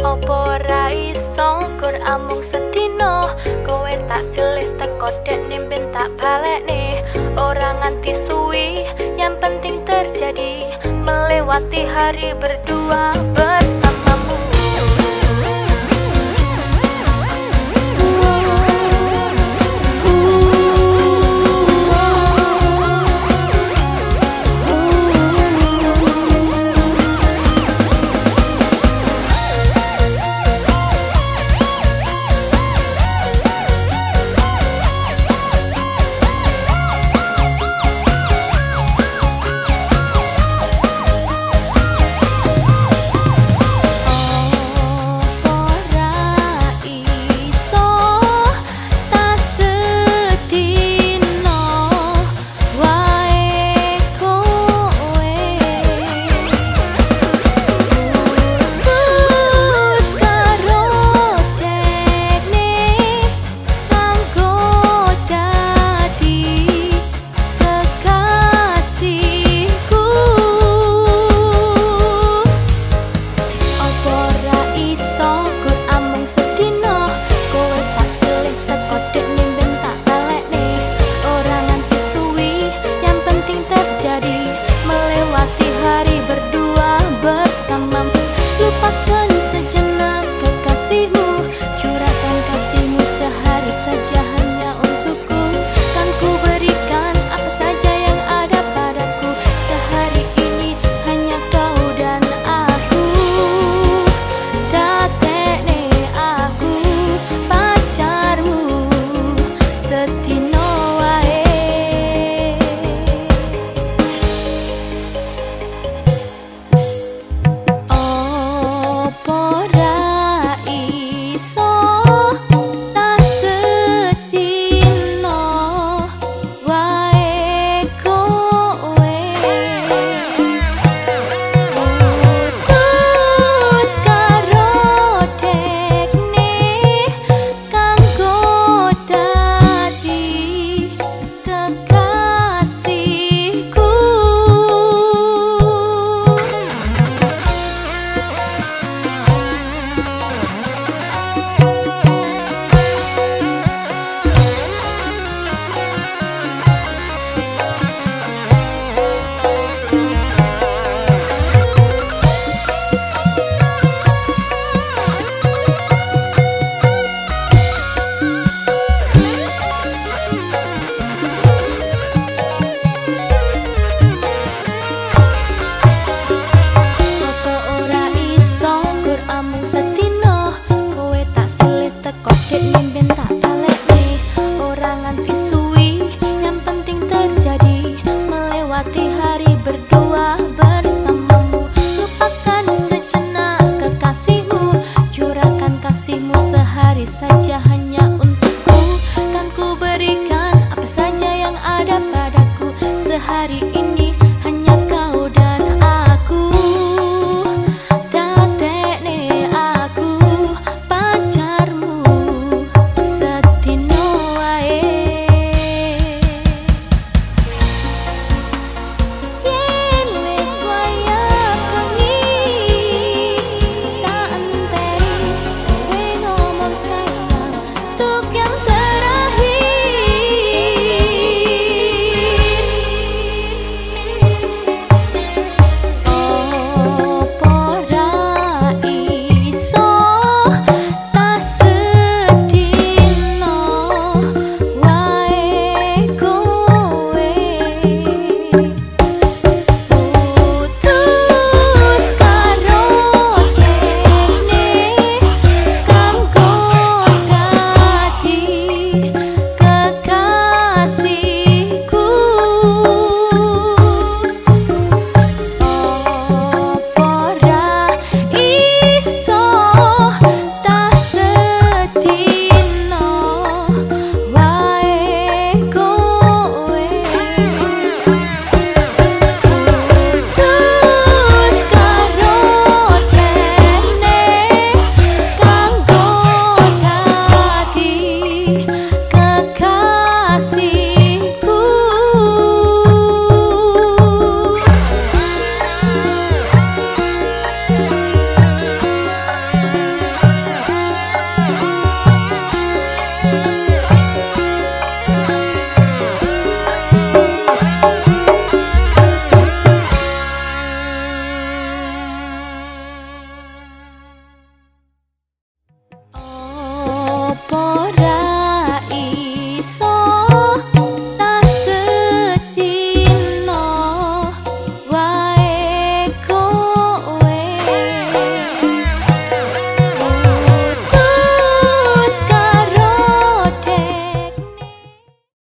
Opo ora iso gur amung sedino, kowe tak silih teko dekne ben tak balekne. Ora nganti suwi, yang penting terjadi, melewati hari berdua bersamamu. Lupakan sejenak kekasihmu, curahkan kasihmu sehari saja hanya untukku. Kan ku berikan apa saja yang ada padaku, sehari ini hanya kau dan aku. Tatekne aku pacarmu setino wae. Hari berdua bersamamu, lupakan sejenak kekasihmu, curahkan kasihmu sehari saja hanya untukku. Kan ku berikan apa saja yang ada padaku, sehari ini